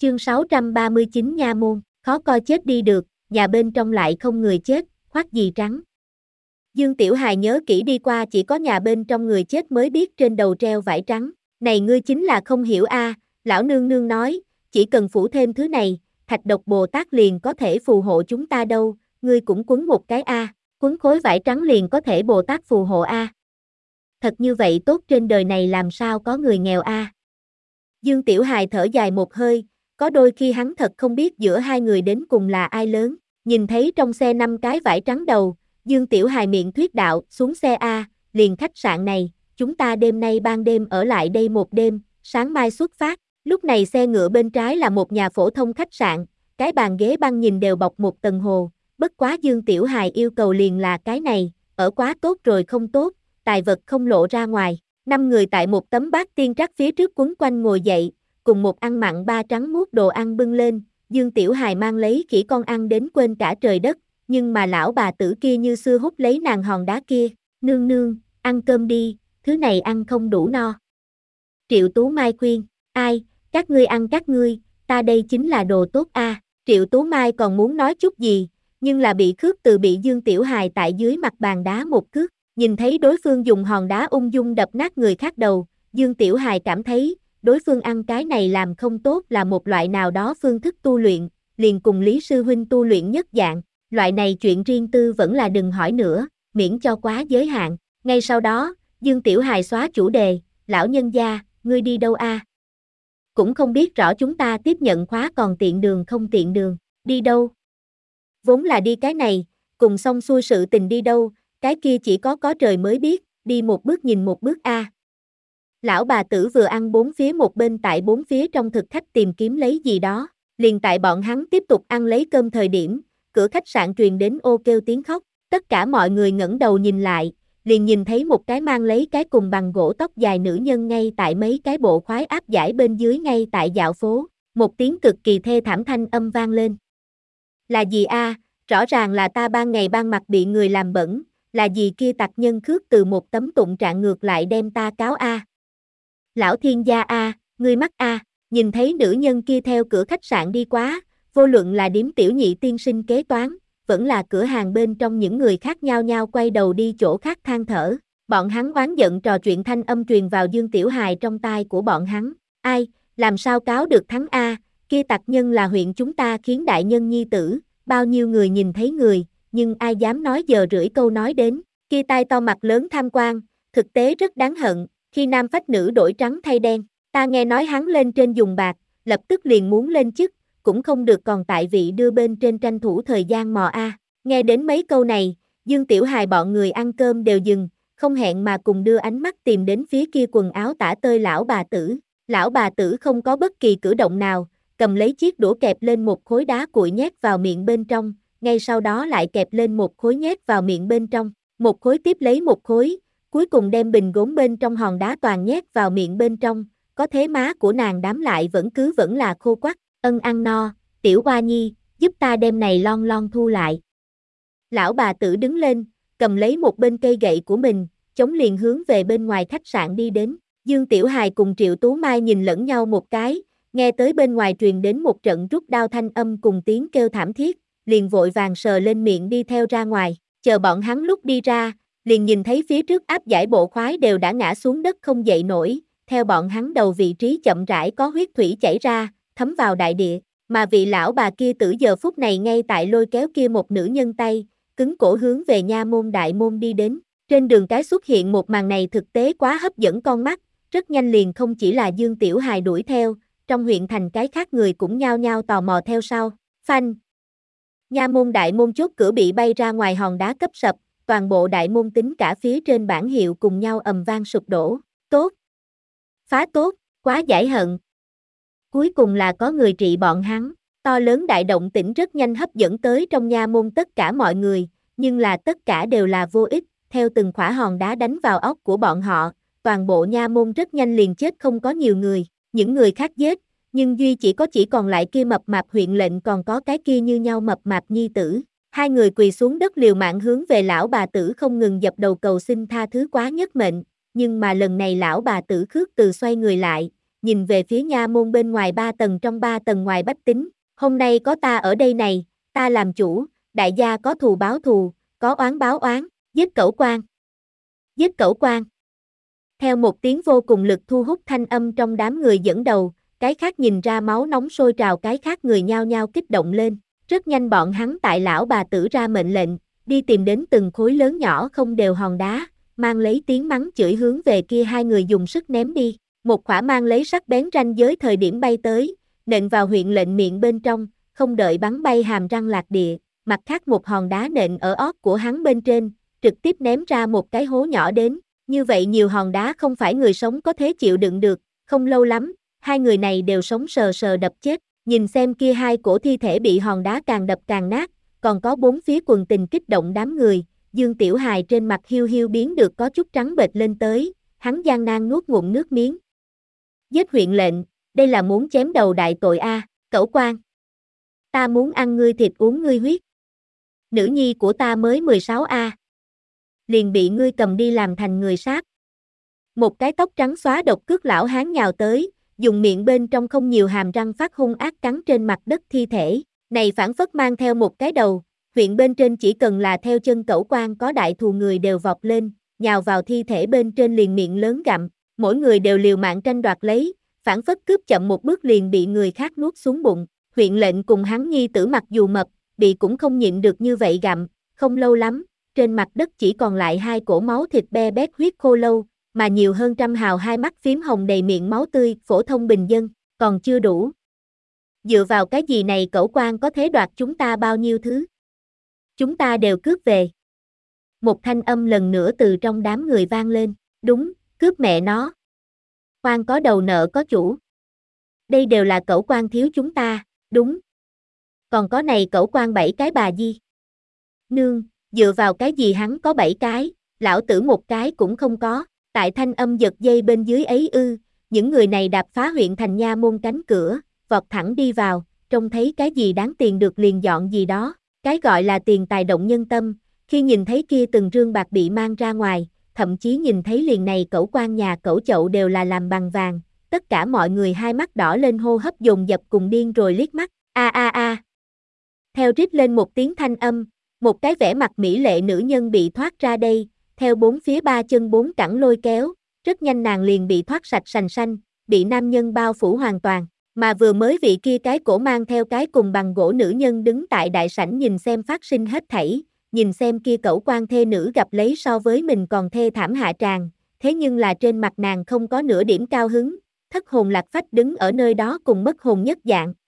Chương 639 Nha môn, khó coi chết đi được, nhà bên trong lại không người chết, khoác gì trắng. Dương Tiểu Hài nhớ kỹ đi qua chỉ có nhà bên trong người chết mới biết trên đầu treo vải trắng. Này ngươi chính là không hiểu a, lão nương nương nói, chỉ cần phủ thêm thứ này, Thạch Độc Bồ Tát liền có thể phù hộ chúng ta đâu, ngươi cũng quấn một cái a, quấn khối vải trắng liền có thể Bồ Tát phù hộ a. Thật như vậy tốt trên đời này làm sao có người nghèo a. Dương Tiểu Hài thở dài một hơi, có đôi khi hắn thật không biết giữa hai người đến cùng là ai lớn. Nhìn thấy trong xe 5 cái vải trắng đầu, Dương Tiểu Hài miệng thuyết đạo, xuống xe a, liền khách sạn này, chúng ta đêm nay ban đêm ở lại đây một đêm, sáng mai xuất phát. Lúc này xe ngựa bên trái là một nhà phổ thông khách sạn, cái bàn ghế băng nhìn đều bọc một tầng hồ, bất quá Dương Tiểu Hài yêu cầu liền là cái này, ở quá tốt rồi không tốt, tài vật không lộ ra ngoài. 5 người tại một tấm bát tiên trắc phía trước quấn quanh ngồi dậy, cùng một ăn mặn ba trắng muốt đồ ăn bưng lên, Dương Tiểu Hài mang lấy khỉ con ăn đến quên cả trời đất, nhưng mà lão bà tử kia như xưa hút lấy nàng hòn đá kia, nương nương, ăn cơm đi, thứ này ăn không đủ no. Triệu Tú Mai khuyên, ai, các ngươi ăn các ngươi, ta đây chính là đồ tốt a. Triệu Tú Mai còn muốn nói chút gì, nhưng là bị Khước Từ bị Dương Tiểu Hài tại dưới mặt bàn đá một cước, nhìn thấy đối phương dùng hòn đá ung dung đập nát người khác đầu, Dương Tiểu Hài cảm thấy, đối phương ăn cái này làm không tốt là một loại nào đó phương thức tu luyện, liền cùng Lý Sư Huynh tu luyện nhất dạng, loại này chuyện riêng tư vẫn là đừng hỏi nữa, miễn cho quá giới hạn. Ngay sau đó, Dương Tiểu Hài xóa chủ đề, lão nhân gia, ngươi đi đâu a? Cũng không biết rõ chúng ta tiếp nhận khóa còn tiện đường không tiện đường, đi đâu? Vốn là đi cái này, cùng xong xuôi sự tình đi đâu, cái kia chỉ có trời mới biết, đi một bước nhìn một bước a. Lão bà tử vừa ăn bốn phía một bên tại bốn phía trong thực khách tìm kiếm lấy gì đó, liền tại bọn hắn tiếp tục ăn lấy cơm thời điểm, cửa khách sạn truyền đến ô kêu tiếng khóc, tất cả mọi người ngẩng đầu nhìn lại, liền nhìn thấy một cái mang lấy cái cùng bằng gỗ tóc dài nữ nhân ngay tại mấy cái bộ khoái áp giải bên dưới ngay tại dạo phố, một tiếng cực kỳ thê thảm thanh âm vang lên. Là gì a? Rõ ràng là ta ban ngày ban mặt bị người làm bẩn, là gì kia tặc nhân Khước Từ một tấm tụng trạng ngược lại đem ta cáo a. Lão thiên gia a, ngươi mắc a, nhìn thấy nữ nhân kia theo cửa khách sạn đi quá, vô luận là điếm tiểu nhị tiên sinh kế toán, vẫn là cửa hàng bên trong những người khác nhau nhau quay đầu đi chỗ khác than thở, bọn hắn oán giận trò chuyện thanh âm truyền vào Dương Tiểu Hài trong tai của bọn hắn, ai, làm sao cáo được thắng a, kia tặc nhân là huyện chúng ta khiến đại nhân nhi tử, bao nhiêu người nhìn thấy người, nhưng ai dám nói giờ rưỡi câu nói đến, kia tai to mặt lớn tham quan, thực tế rất đáng hận. Khi nam phách nữ đổi trắng thay đen, ta nghe nói hắn lên trên dùng bạc, lập tức liền muốn lên chức, cũng không được còn tại vị đưa bên trên tranh thủ thời gian mò a. Nghe đến mấy câu này, Dương Tiểu Hài bọn người ăn cơm đều dừng, không hẹn mà cùng đưa ánh mắt tìm đến phía kia quần áo tả tơi lão bà tử. Lão bà tử không có bất kỳ cử động nào, cầm lấy chiếc đũa kẹp lên một khối đá cuội nhét vào miệng bên trong, ngay sau đó lại kẹp lên một khối nhét vào miệng bên trong, một khối tiếp lấy một khối. Cuối cùng đem bình gốm bên trong hòn đá toàn nhét vào miệng bên trong, có thế má của nàng đám lại vẫn là khô quắt, ân ăn no, tiểu hoa nhi, giúp ta đem này lon lon thu lại. Lão bà tử đứng lên, cầm lấy một bên cây gậy của mình, chống liền hướng về bên ngoài khách sạn đi đến, Dương Tiểu Hài cùng Triệu Tú Mai nhìn lẫn nhau một cái, nghe tới bên ngoài truyền đến một trận rút đao thanh âm cùng tiếng kêu thảm thiết, liền vội vàng sờ lên miệng đi theo ra ngoài, chờ bọn hắn lúc đi ra, liền nhìn thấy phía trước áp giải bộ khoái đều đã ngã xuống đất không dậy nổi, theo bọn hắn đầu vị trí chậm rãi có huyết thủy chảy ra, thấm vào đại địa, mà vị lão bà kia tử giờ phút này ngay tại lôi kéo kia một nữ nhân tay, cứng cổ hướng về nha môn đại môn đi đến, trên đường cái xuất hiện một màn này thực tế quá hấp dẫn con mắt, rất nhanh liền không chỉ là Dương Tiểu Hài đuổi theo, trong huyện thành cái khác người cũng nhao nhao tò mò theo sau, phanh. Nha môn đại môn chốt cửa bị bay ra ngoài hòn đá cấp sập, toàn bộ đại môn tính cả phía trên bảng hiệu cùng nhau ầm vang sụp đổ, tốt, phá tốt, quá giải hận. Cuối cùng là có người trị bọn hắn, to lớn đại động tĩnh rất nhanh hấp dẫn tới trong nha môn tất cả mọi người, nhưng là tất cả đều là vô ích, theo từng khỏa hòn đá đánh vào óc của bọn họ, toàn bộ nha môn rất nhanh liền chết không có nhiều người, những người khác giết, nhưng duy chỉ còn lại kia mập mạp huyện lệnh còn có cái kia như nhau mập mạp nhi tử. Hai người quỳ xuống đất liều mạng hướng về lão bà tử không ngừng dập đầu cầu xin tha thứ quá nhất mệnh, nhưng mà lần này lão bà tử Khước Từ xoay người lại, nhìn về phía nha môn bên ngoài 3 tầng trong 3 tầng ngoài bách tính, hôm nay có ta ở đây này, ta làm chủ, đại gia có thù báo thù, có oán báo oán, giết cẩu quan. Giết cẩu quan. Theo một tiếng vô cùng lực thu hút thanh âm trong đám người dẫn đầu, cái khác nhìn ra máu nóng sôi trào, cái khác người nhao nhao kích động lên. Rất nhanh bọn hắn tại lão bà tử ra mệnh lệnh, đi tìm đến từng khối lớn nhỏ không đều hòn đá, mang lấy tiếng mắng chửi hướng về kia hai người dùng sức ném đi. Một quả mang lấy sắc bén ranh giới thời điểm bay tới, nện vào huyện lệnh miệng bên trong, không đợi bắn bay hàm răng lạc địa, mặt khác một hòn đá nện ở ót của hắn bên trên, trực tiếp ném ra một cái hố nhỏ đến. Như vậy nhiều hòn đá không phải người sống có thể chịu đựng được, không lâu lắm, hai người này đều sống sờ sờ đập chết. Nhìn xem kia hai cổ thi thể bị hòn đá càng đập càng nát, còn có bốn phía quần tình kích động đám người, Dương Tiểu Hài trên mặt hiu hiu biến được có chút trắng bệch lên tới, hắn gian nan nuốt ngụm nước miếng. Giết huyện lệnh, đây là muốn chém đầu đại tội a, cẩu quan. Ta muốn ăn ngươi thịt uống ngươi huyết. Nữ nhi của ta mới 16 a. Liền bị ngươi cầm đi làm thành người sát. Một cái tóc trắng xóa độc cước lão hán nhào tới, dùng miệng bên trong không nhiều hàm răng phát hung ác cắn trên mặt đất thi thể, này phản phất mang theo một cái đầu, huyện bên trên chỉ cần là theo chân cẩu quan có đại thù người đều vọt lên, nhào vào thi thể bên trên liền miệng lớn gặm, mỗi người đều liều mạng tranh đoạt lấy, phản phất cướp chậm một bước liền bị người khác nuốt xuống bụng, huyện lệnh cùng hắn nhi tử mặc dù mập, bị cũng không nhịn được như vậy gặm, không lâu lắm, trên mặt đất chỉ còn lại hai cổ máu thịt be bét huyết khô lâu, mà nhiều hơn trăm hào hai mắt phím hồng đầy miệng máu tươi, phổ thông bình dân, còn chưa đủ. Dựa vào cái gì này cẩu quan có thể đoạt chúng ta bao nhiêu thứ? Chúng ta đều cướp về. Một thanh âm lần nữa từ trong đám người vang lên, đúng, cướp mẹ nó. Quan có đầu nợ có chủ. Đây đều là cẩu quan thiếu chúng ta, đúng. Còn có này cẩu quan 7 cái bà di. Nương, dựa vào cái gì hắn có 7 cái, lão tử một cái cũng không có. Tại thanh âm giật dây bên dưới ấy những người này đạp phá huyện thành nha môn cánh cửa, vọt thẳng đi vào, trông thấy cái gì đáng tiền được liền dọn gì đó, cái gọi là tiền tài động nhân tâm, khi nhìn thấy kia từng rương bạc bị mang ra ngoài, thậm chí nhìn thấy liền này cẩu quan nhà cẩu chậu đều là làm bằng vàng, tất cả mọi người hai mắt đỏ lên hô hấp dồn dập cùng điên rồi liếc mắt, a a a. Theo rít lên một tiếng thanh âm, một cái vẻ mặt mỹ lệ nữ nhân bị thoát ra đây, theo bốn phía ba chân bốn cẳng lôi kéo, rất nhanh nàng liền bị thoát sạch sành xanh, bị nam nhân bao phủ hoàn toàn, mà vừa mới vị kia cái cổ mang theo cái cùng bằng gỗ nữ nhân đứng tại đại sảnh nhìn xem phát sinh hết thảy, nhìn xem kia cẩu quan thê nữ gặp lấy so với mình còn thê thảm hạ tràng, thế nhưng là trên mặt nàng không có nửa điểm cao hứng, thất hồn lạc phách đứng ở nơi đó cùng mất hồn nhất dạng,